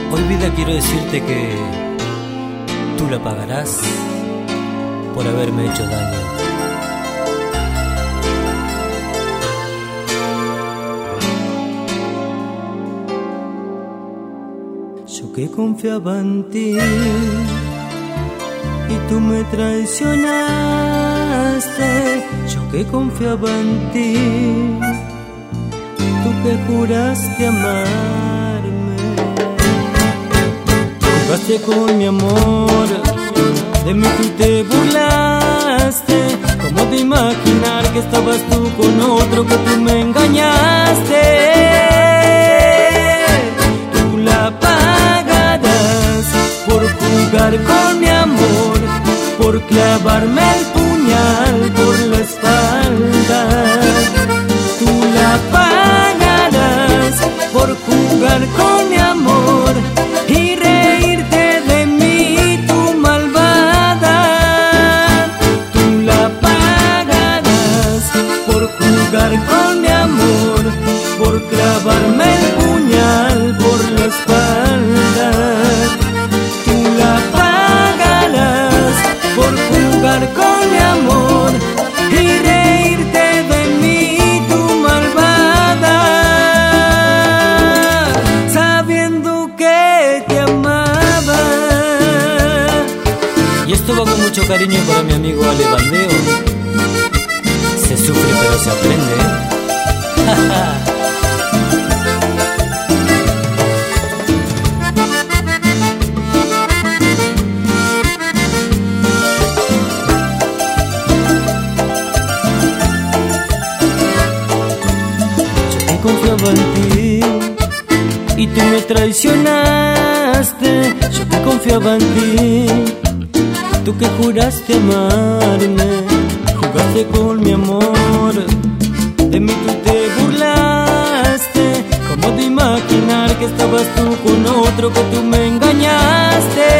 Hoy vida quiero decirte que tú la pagarás por haberme hecho daño. Yo que confiaba en ti y tú me traicionaste. Yo que confiaba en ti, tú que juraste amarme. Jugaste con mi amor, de mí tú te burlaste. ¿Cómo te imaginar que estabas tú con otro, que tú me engañaste? Tú la pagarás por jugar con mi amor, por clavarme el puñal por la espalda. Tú la pagarás por jugar con mi amor y reírte de mí, tu malvada. Tú la pagarás por jugar con mi amor, por clavarme el puñal por la espalda. Tú la pagarás por jugar con mi amor y reírte de mí, tu malvada, sabiendo que te amaba. Y esto va con mucho cariño para mi amigo Ale Bandeo. Se sufre pero se aprende, ¿eh? Confiaba en ti y tú me traicionaste. Yo que confiaba en ti, tú que juraste amarme. Jugaste con mi amor, de mí tú te burlaste. ¿Cómo de imaginar que estabas tú con otro, que tú me engañaste?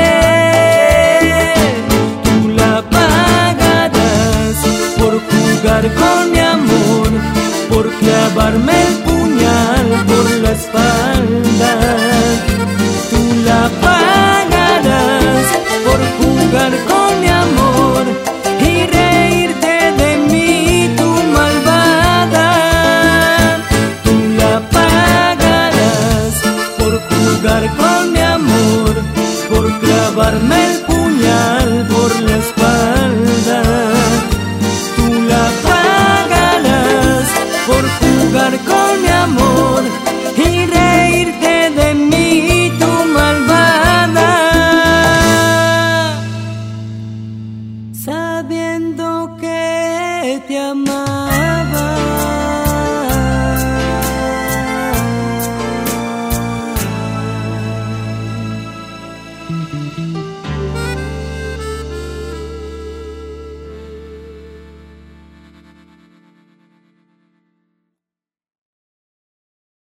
Tú la pagarás por jugar con mi amor, por clavarme el puñal por la espalda. Tú la pagarás por jugar con mi amor y reírte de mí, tu malvada. Tú la pagarás por jugar con mi amor, por clavarme el puñal por la espalda. Tú la pagarás por jugar con mi amor y reírte de mí, tu malvada, sabiendo que te amaba.